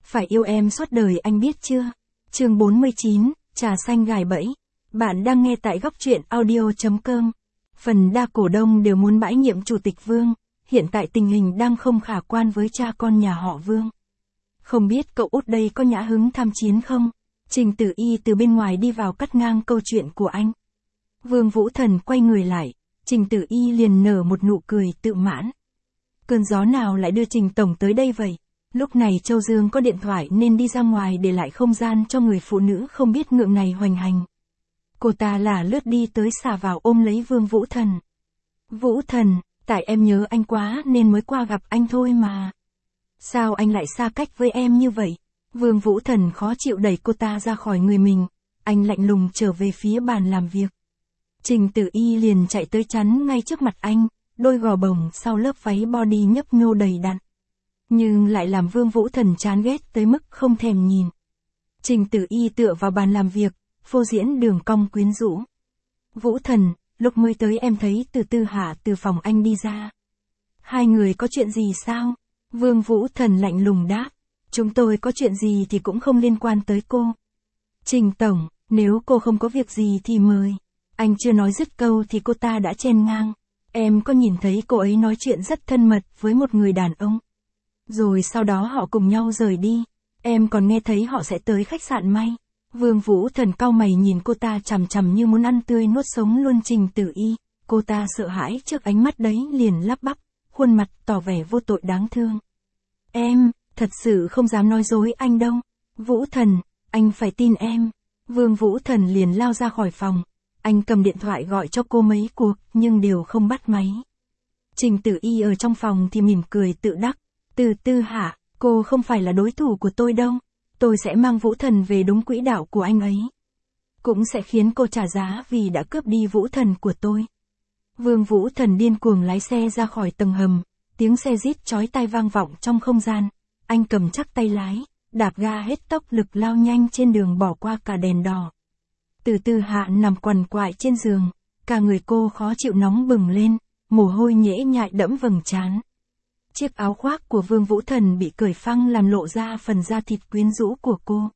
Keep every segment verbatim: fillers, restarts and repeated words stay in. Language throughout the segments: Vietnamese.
Phải yêu em suốt đời anh biết chưa? Chương bốn mươi chín, trà xanh gài bẫy. Bạn đang nghe tại góc truyện audio chấm com. Phần đa cổ đông đều muốn bãi nhiệm Chủ tịch Vương, hiện tại tình hình đang không khả quan với cha con nhà họ Vương. Không biết cậu út đây có nhã hứng tham chiến không? Trình Tử Y từ bên ngoài đi vào cắt ngang câu chuyện của anh. Vương Vũ Thần quay người lại, Trình Tử Y liền nở một nụ cười tự mãn. Cơn gió nào lại đưa Trình Tổng tới đây vậy? Lúc này Châu Dương có điện thoại nên đi ra ngoài để lại không gian cho người phụ nữ không biết ngượng này hoành hành. Cô ta là lướt đi tới xả vào ôm lấy Vương Vũ Thần. Vũ Thần, tại em nhớ anh quá nên mới qua gặp anh thôi mà. Sao anh lại xa cách với em như vậy? Vương Vũ Thần khó chịu đẩy cô ta ra khỏi người mình, anh lạnh lùng trở về phía bàn làm việc. Trình Tử Y liền chạy tới chắn ngay trước mặt anh, đôi gò bồng sau lớp váy body nhấp nhô đầy đặn. Nhưng lại làm Vương Vũ Thần chán ghét tới mức không thèm nhìn. Trình Tử Y tựa vào bàn làm việc, phô diễn đường cong quyến rũ. Vũ Thần, lúc mới tới em thấy Từ Tư Hạ từ phòng anh đi ra. Hai người có chuyện gì sao? Vương Vũ Thần lạnh lùng đáp. Chúng tôi có chuyện gì thì cũng không liên quan tới cô. Trình Tổng, nếu cô không có việc gì thì mời. Anh chưa nói dứt câu thì cô ta đã chen ngang. Em có nhìn thấy cô ấy nói chuyện rất thân mật với một người đàn ông. Rồi sau đó họ cùng nhau rời đi. Em còn nghe thấy họ sẽ tới khách sạn May. Vương Vũ Thần cau mày nhìn cô ta chằm chằm như muốn ăn tươi nuốt sống luôn Trình Tử Y. Cô ta sợ hãi trước ánh mắt đấy liền lắp bắp, khuôn mặt tỏ vẻ vô tội đáng thương. Em, thật sự không dám nói dối anh đâu. Vũ Thần, anh phải tin em. Vương Vũ Thần liền lao ra khỏi phòng. Anh cầm điện thoại gọi cho cô mấy cuộc nhưng đều không bắt máy. Trình Tử Y ở trong phòng thì mỉm cười tự đắc. Từ Tư Hạ, cô không phải là đối thủ của tôi đâu. Tôi sẽ mang Vũ Thần về đúng quỹ đạo của anh ấy. Cũng sẽ khiến cô trả giá vì đã cướp đi Vũ Thần của tôi. Vương Vũ Thần điên cuồng lái xe ra khỏi tầng hầm. Tiếng xe rít chói tai vang vọng trong không gian. Anh cầm chắc tay lái, đạp ga hết tốc lực lao nhanh trên đường bỏ qua cả đèn đỏ. Từ Tư Hạ nằm quằn quại trên giường, cả người cô khó chịu nóng bừng lên, mồ hôi nhễ nhại đẫm vầng trán. Chiếc áo khoác của Vương Vũ Thần bị cởi phăng làm lộ ra phần da thịt quyến rũ của cô.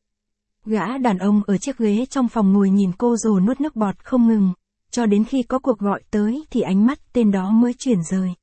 Gã đàn ông ở chiếc ghế trong phòng ngồi nhìn cô rồi nuốt nước bọt không ngừng, cho đến khi có cuộc gọi tới thì ánh mắt tên đó mới chuyển rời.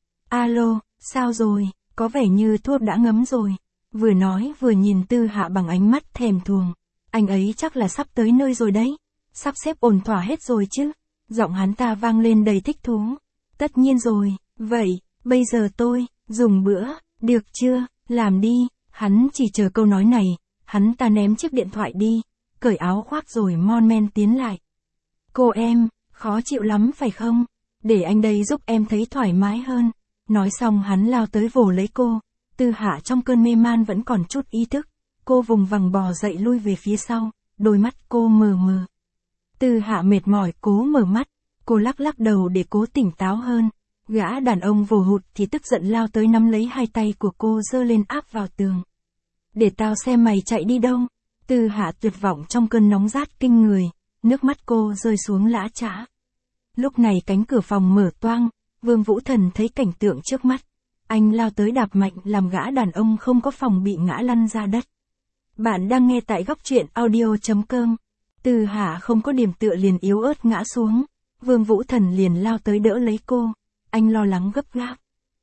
Alo, sao rồi, có vẻ như thuốc đã ngấm rồi. Vừa nói vừa nhìn Tư Hạ bằng ánh mắt thèm thuồng. Anh ấy chắc là sắp tới nơi rồi đấy. Sắp xếp ổn thỏa hết rồi chứ. Giọng hắn ta vang lên đầy thích thú. Tất nhiên rồi, vậy, bây giờ tôi, dùng bữa, được chưa, làm đi. Hắn chỉ chờ câu nói này, hắn ta ném chiếc điện thoại đi, cởi áo khoác rồi mon men tiến lại. Cô em, khó chịu lắm phải không? Để anh đây giúp em thấy thoải mái hơn. Nói xong hắn lao tới vồ lấy cô. Tư Hạ trong cơn mê man vẫn còn chút ý thức. Cô vùng vằng bò dậy lui về phía sau, đôi mắt cô mờ mờ. Tư Hạ mệt mỏi cố mở mắt, cô lắc lắc đầu để cố tỉnh táo hơn. Gã đàn ông vồ hụt thì tức giận lao tới nắm lấy hai tay của cô giơ lên áp vào tường. Để tao xem mày chạy đi đâu. Tư Hạ tuyệt vọng trong cơn nóng rát kinh người, nước mắt cô rơi xuống lã chã. Lúc này cánh cửa phòng mở toang, Vương Vũ Thần thấy cảnh tượng trước mắt. Anh lao tới đạp mạnh làm gã đàn ông không có phòng bị ngã lăn ra đất. Bạn đang nghe tại góc truyện audio chấm com. Tư Hạ không có điểm tựa liền yếu ớt ngã xuống. Vương Vũ Thần liền lao tới đỡ lấy cô. Anh lo lắng gấp gáp.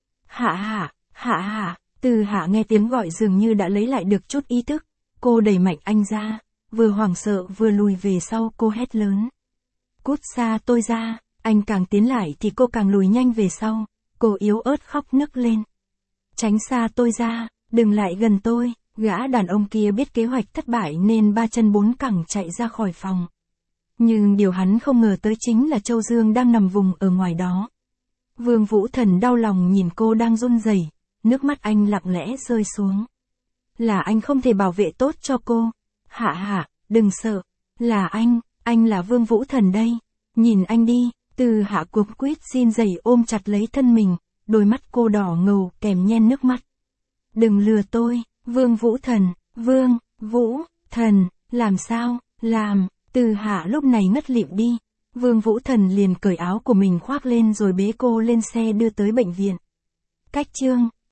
Hạ hạ, hạ hạ. Tư Hạ nghe tiếng gọi dường như đã lấy lại được chút ý thức. Cô đẩy mạnh anh ra. Vừa hoảng sợ vừa lùi về sau cô hét lớn. Cút xa tôi ra. Anh càng tiến lại thì cô càng lùi nhanh về sau. Cô yếu ớt khóc nức lên. Tránh xa tôi ra, đừng lại gần tôi. Gã đàn ông kia biết kế hoạch thất bại nên ba chân bốn cẳng chạy ra khỏi phòng. Nhưng điều hắn không ngờ tới chính là Châu Dương đang nằm vùng ở ngoài đó. Vương Vũ Thần đau lòng nhìn cô đang run rẩy, nước mắt anh lặng lẽ rơi xuống. Là anh không thể bảo vệ tốt cho cô. Hạ hạ, đừng sợ. Là anh, anh là Vương Vũ Thần đây. Nhìn anh đi. Tư Hạ cuống quýt xin giày ôm chặt lấy thân mình, đôi mắt cô đỏ ngầu kèm nhen nước mắt. Đừng lừa tôi, Vương Vũ Thần, Vương, Vũ, Thần, làm sao, làm, Tư Hạ lúc này ngất lịm đi. Vương Vũ Thần liền cởi áo của mình khoác lên rồi bế cô lên xe đưa tới bệnh viện. Cách chương